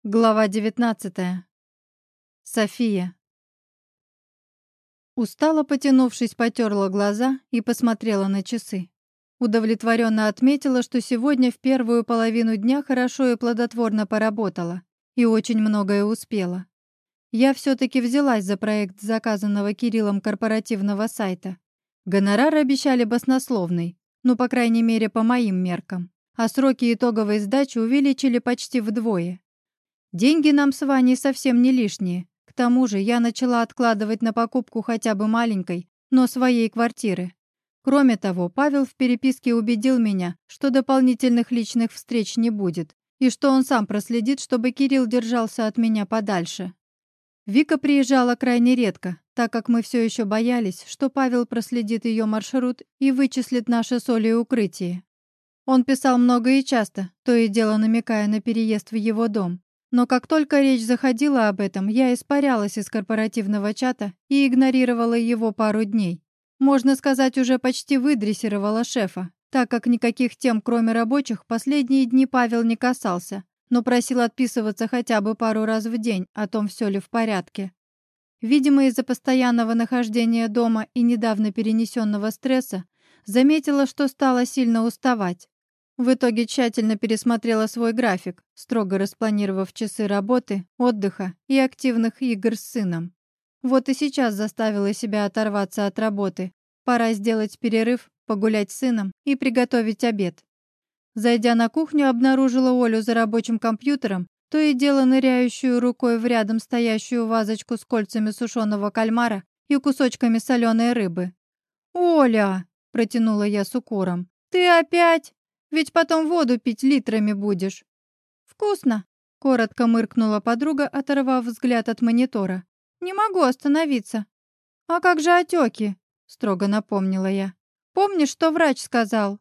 Глава 19. София. Устало потянувшись, потерла глаза и посмотрела на часы. Удовлетворенно отметила, что сегодня в первую половину дня хорошо и плодотворно поработала, и очень многое успела. Я все-таки взялась за проект заказанного Кириллом корпоративного сайта. Гонорар обещали баснословный, ну, по крайней мере, по моим меркам, а сроки итоговой сдачи увеличили почти вдвое. Деньги нам с Ваней совсем не лишние. К тому же я начала откладывать на покупку хотя бы маленькой, но своей квартиры. Кроме того, Павел в переписке убедил меня, что дополнительных личных встреч не будет, и что он сам проследит, чтобы Кирилл держался от меня подальше. Вика приезжала крайне редко, так как мы все еще боялись, что Павел проследит ее маршрут и вычислит наше с Олей укрытие. Он писал много и часто, то и дело намекая на переезд в его дом. Но как только речь заходила об этом, я испарялась из корпоративного чата и игнорировала его пару дней. Можно сказать, уже почти выдрессировала шефа, так как никаких тем, кроме рабочих, последние дни Павел не касался, но просил отписываться хотя бы пару раз в день о том, все ли в порядке. Видимо, из-за постоянного нахождения дома и недавно перенесенного стресса, заметила, что стала сильно уставать. В итоге тщательно пересмотрела свой график, строго распланировав часы работы, отдыха и активных игр с сыном. Вот и сейчас заставила себя оторваться от работы. Пора сделать перерыв, погулять с сыном и приготовить обед. Зайдя на кухню, обнаружила Олю за рабочим компьютером, то и дело ныряющую рукой в рядом стоящую вазочку с кольцами сушеного кальмара и кусочками соленой рыбы. «Оля!» — протянула я с укором. «Ты опять? Ведь потом воду пить литрами будешь». «Вкусно!» — коротко мыркнула подруга, оторвав взгляд от монитора. «Не могу остановиться». «А как же отеки?» — строго напомнила я. «Помнишь, что врач сказал?»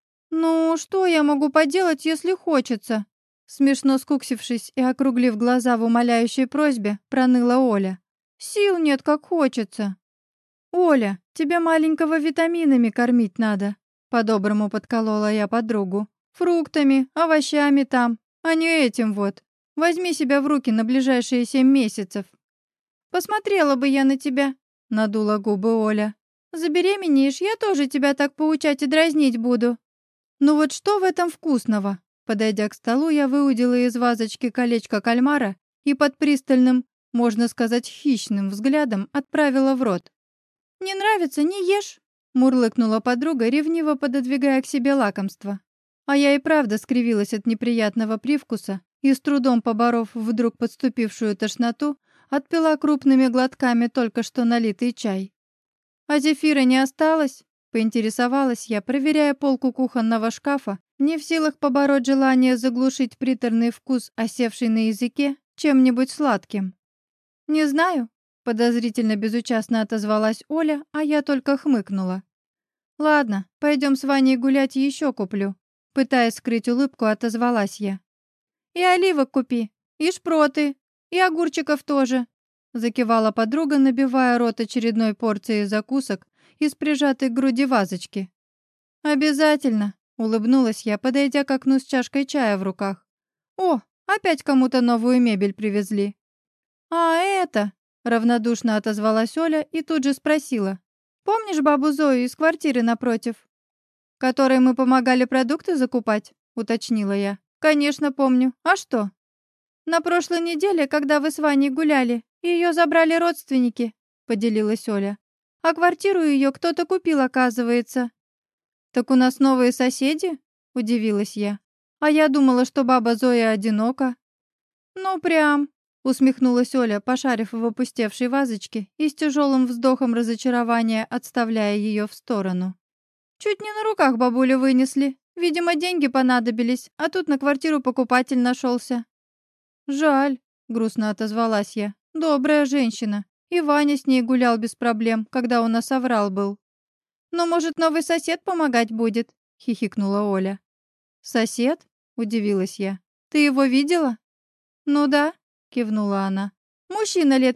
«Ну, что я могу поделать, если хочется?» Смешно скуксившись и округлив глаза в умоляющей просьбе, проныла Оля. «Сил нет, как хочется». «Оля, тебя маленького витаминами кормить надо», — по-доброму подколола я подругу. «Фруктами, овощами там, а не этим вот. Возьми себя в руки на ближайшие 7 месяцев». «Посмотрела бы я на тебя», — надула губы Оля. «Забеременеешь, я тоже тебя так поучать и дразнить буду». «Ну вот что в этом вкусного?» Подойдя к столу, я выудила из вазочки колечко кальмара и под пристальным, можно сказать, хищным взглядом отправила в рот. «Не нравится, не ешь», — мурлыкнула подруга, ревниво пододвигая к себе лакомство. А я и правда скривилась от неприятного привкуса и, с трудом поборов вдруг подступившую тошноту, отпила крупными глотками только что налитый чай. «А зефира не осталось?» — поинтересовалась я, проверяя полку кухонного шкафа, не в силах побороть желание заглушить приторный вкус, осевший на языке, чем-нибудь сладким. «Не знаю», — подозрительно безучастно отозвалась Оля, а я только хмыкнула. «Ладно, пойдем с Ваней гулять, еще куплю», — пытаясь скрыть улыбку, отозвалась я. «И оливок купи, и шпроты, и огурчиков тоже», — закивала подруга, набивая рот очередной порцией закусок из прижатой к груди вазочки. «Обязательно», — улыбнулась я, подойдя к окну с чашкой чая в руках. «О, опять кому-то новую мебель привезли». «А это...» — равнодушно отозвалась Оля и тут же спросила. «Помнишь бабу Зою из квартиры напротив?» «Которой мы помогали продукты закупать?» — уточнила я. «Конечно, помню. А что?» «На прошлой неделе, когда вы с Ваней гуляли, ее забрали родственники», — поделилась Оля. «А квартиру ее кто-то купил, оказывается». «Так у нас новые соседи?» — удивилась я. «А я думала, что баба Зоя одинока». «Ну, прям», — усмехнулась Оля, пошарив в опустевшей вазочке и с тяжелым вздохом разочарования отставляя ее в сторону. «Чуть не на руках бабулю вынесли. Видимо, деньги понадобились, а тут на квартиру покупатель нашелся». «Жаль», — грустно отозвалась я. «Добрая женщина. И Ваня с ней гулял без проблем, когда у нас оврал был». «Но, может, новый сосед помогать будет?» — хихикнула Оля. «Сосед?» — удивилась я. «Ты его видела?» «Ну да», — кивнула она. «Мужчина лет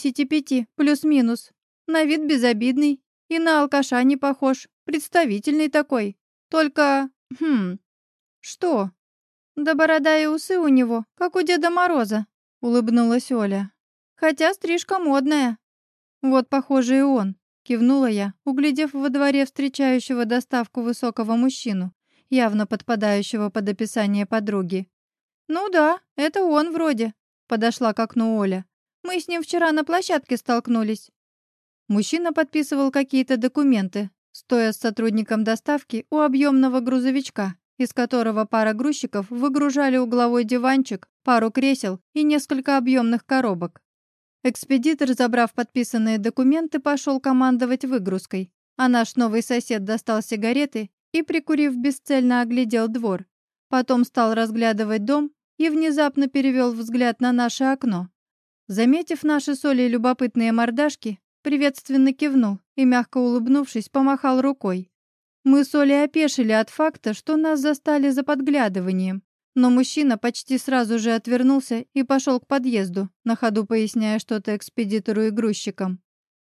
55, плюс-минус. На вид безобидный и на алкаша не похож. Представительный такой. Только... Что?» Да борода и усы у него, как у Деда Мороза», — улыбнулась Оля. «Хотя стрижка модная». «Вот, похоже, и он», — кивнула я, углядев во дворе встречающего доставку высокого мужчину, явно подпадающего под описание подруги. «Ну да, это он вроде», — подошла к окну Оля. «Мы с ним вчера на площадке столкнулись». Мужчина подписывал какие-то документы, стоя с сотрудником доставки у объемного грузовичка, из которого пара грузчиков выгружали угловой диванчик, пару кресел и несколько объемных коробок. Экспедитор, забрав подписанные документы, пошел командовать выгрузкой, а наш новый сосед достал сигареты и, прикурив, бесцельно оглядел двор. Потом стал разглядывать дом и внезапно перевел взгляд на наше окно. Заметив наши с Олей любопытные мордашки, приветственно кивнул и, мягко улыбнувшись, помахал рукой. Мы с Олей опешили от факта, что нас застали за подглядыванием, но мужчина почти сразу же отвернулся и пошел к подъезду, на ходу поясняя что-то экспедитору и грузчикам.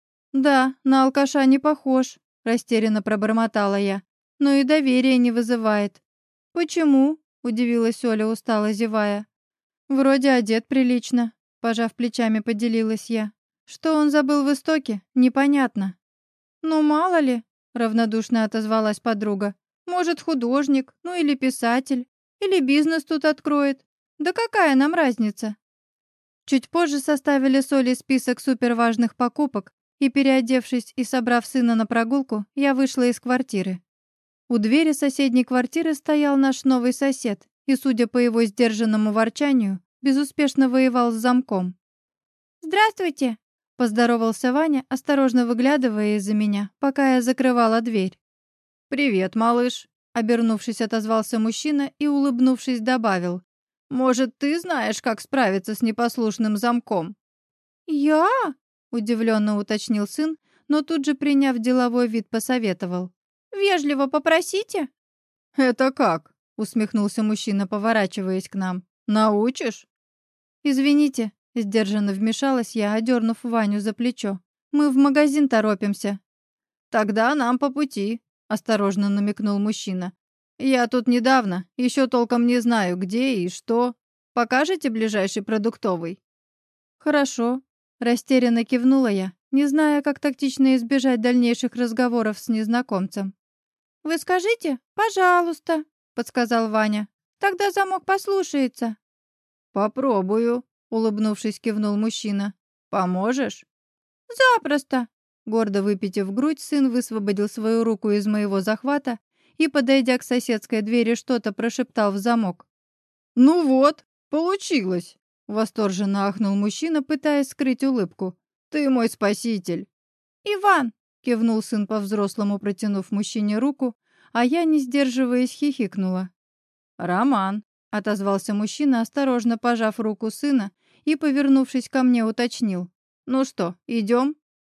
«Да, на алкаша не похож», — растерянно пробормотала я, «но и доверия не вызывает». «Почему?» — удивилась Оля, устало зевая. «Вроде одет прилично», — пожав плечами, поделилась я. «Что он забыл в Истоке, непонятно». «Ну, мало ли», — равнодушно отозвалась подруга. «Может, художник, ну или писатель, или бизнес тут откроет. Да какая нам разница?» Чуть позже составили с Олей список суперважных покупок, и, переодевшись и собрав сына на прогулку, я вышла из квартиры. У двери соседней квартиры стоял наш новый сосед и, судя по его сдержанному ворчанию, безуспешно воевал с замком. «Здравствуйте!» — поздоровался Ваня, осторожно выглядывая из-за меня, пока я закрывала дверь. «Привет, малыш!» — обернувшись, отозвался мужчина и, улыбнувшись, добавил. «Может, ты знаешь, как справиться с непослушным замком?» «Я?» — удивленно уточнил сын, но тут же, приняв деловой вид, посоветовал. «Вежливо попросите?» «Это как?» — усмехнулся мужчина, поворачиваясь к нам. «Научишь?» «Извините», — сдержанно вмешалась я, одернув Ваню за плечо. «Мы в магазин торопимся». «Тогда нам по пути», — осторожно намекнул мужчина. «Я тут недавно, еще толком не знаю, где и что. Покажете ближайший продуктовый?» «Хорошо», — растерянно кивнула я, не зная, как тактично избежать дальнейших разговоров с незнакомцем. «Вы скажите, пожалуйста», — подсказал Ваня. «Тогда замок послушается». «Попробую», — улыбнувшись, кивнул мужчина. «Поможешь?» «Запросто!» Гордо выпитив грудь, сын высвободил свою руку из моего захвата и, подойдя к соседской двери, что-то прошептал в замок. «Ну вот, получилось!» — восторженно ахнул мужчина, пытаясь скрыть улыбку. «Ты мой спаситель!» «Иван!» — кивнул сын по-взрослому, протянув мужчине руку, а я, не сдерживаясь, хихикнула. «Роман!» — отозвался мужчина, осторожно пожав руку сына и, повернувшись ко мне, уточнил. «Ну что, идем?»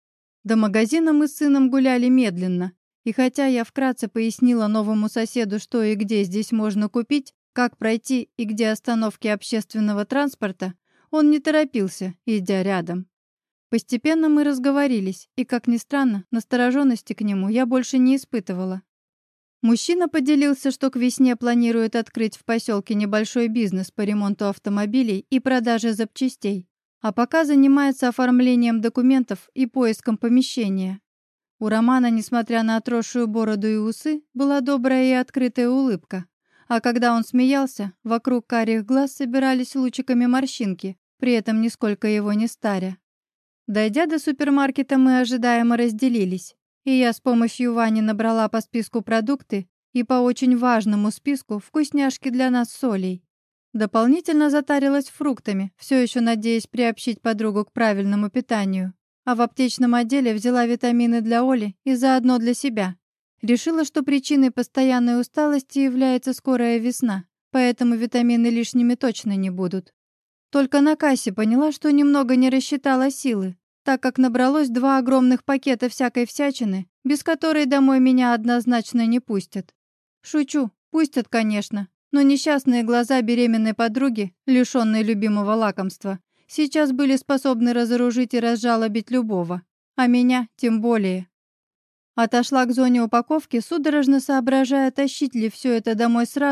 До магазина мы с сыном гуляли медленно, и хотя я вкратце пояснила новому соседу, что и где здесь можно купить, как пройти и где остановки общественного транспорта, он не торопился, идя рядом. Постепенно мы разговорились, и, как ни странно, настороженности к нему я больше не испытывала. Мужчина поделился, что к весне планирует открыть в поселке небольшой бизнес по ремонту автомобилей и продаже запчастей, а пока занимается оформлением документов и поиском помещения. У Романа, несмотря на отросшую бороду и усы, была добрая и открытая улыбка, а когда он смеялся, вокруг карих глаз собирались лучиками морщинки, при этом нисколько его не старя. Дойдя до супермаркета, мы ожидаемо разделились, и я с помощью Вани набрала по списку продукты и по очень важному списку вкусняшки для нас с Олей. Дополнительно затарилась фруктами, все еще надеясь приобщить подругу к правильному питанию. А в аптечном отделе взяла витамины для Оли и заодно для себя. Решила, что причиной постоянной усталости является скорая весна, поэтому витамины лишними точно не будут. Только на кассе поняла, что немного не рассчитала силы, так как набралось 2 огромных пакета всякой всячины, без которой домой меня однозначно не пустят. Шучу, пустят, конечно, но несчастные глаза беременной подруги, лишённой любимого лакомства, сейчас были способны разоружить и разжалобить любого, а меня тем более. Отошла к зоне упаковки, судорожно соображая, тащить ли все это домой сразу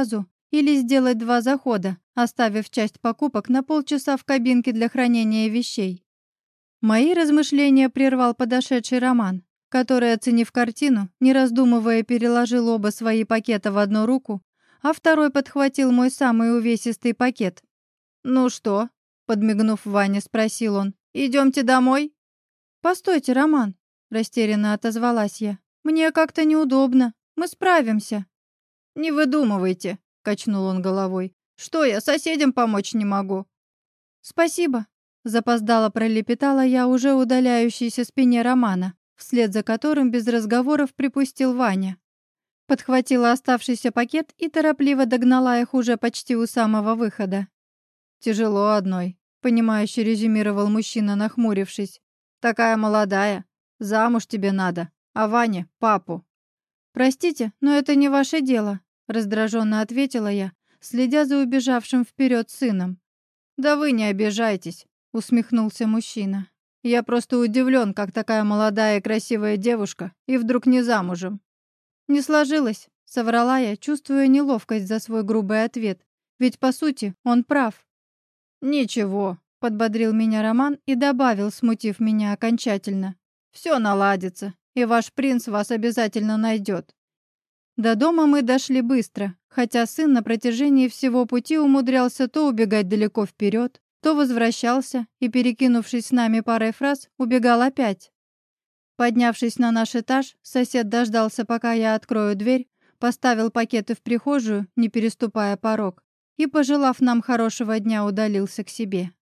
или сделать 2 захода, оставив часть покупок на полчаса в кабинке для хранения вещей. Мои размышления прервал подошедший Роман, который, оценив картину, не раздумывая, переложил оба свои пакета в одну руку, а второй подхватил мой самый увесистый пакет. «Ну что?» — подмигнув Ване, спросил он. «Идемте домой?» «Постойте, Роман», — растерянно отозвалась я. «Мне как-то неудобно. Мы справимся». «Не выдумывайте», — качнул он головой. «Что я соседям помочь не могу?» «Спасибо», — запоздало пролепетала я уже удаляющейся спине Романа, вслед за которым без разговоров припустил Ваня. Подхватила оставшийся пакет и торопливо догнала их уже почти у самого выхода. «Тяжело одной», — понимающе резюмировал мужчина, нахмурившись. «Такая молодая. Замуж тебе надо, а Ване — папу». «Простите, но это не ваше дело», — раздраженно ответила я, следя за убежавшим вперед сыном. «Да вы не обижайтесь», — усмехнулся мужчина. «Я просто удивлен, как такая молодая и красивая девушка и вдруг не замужем». «Не сложилось», — соврала я, чувствуя неловкость за свой грубый ответ. Ведь, по сути, он прав. «Ничего», — подбодрил меня Роман и добавил, смутив меня окончательно. «Все наладится, и ваш принц вас обязательно найдет». До дома мы дошли быстро, хотя сын на протяжении всего пути умудрялся то убегать далеко вперед, то возвращался и, перекинувшись с нами парой фраз, убегал опять. Поднявшись на наш этаж, сосед дождался, пока я открою дверь, поставил пакеты в прихожую, не переступая порог, и, пожелав нам хорошего дня, удалился к себе.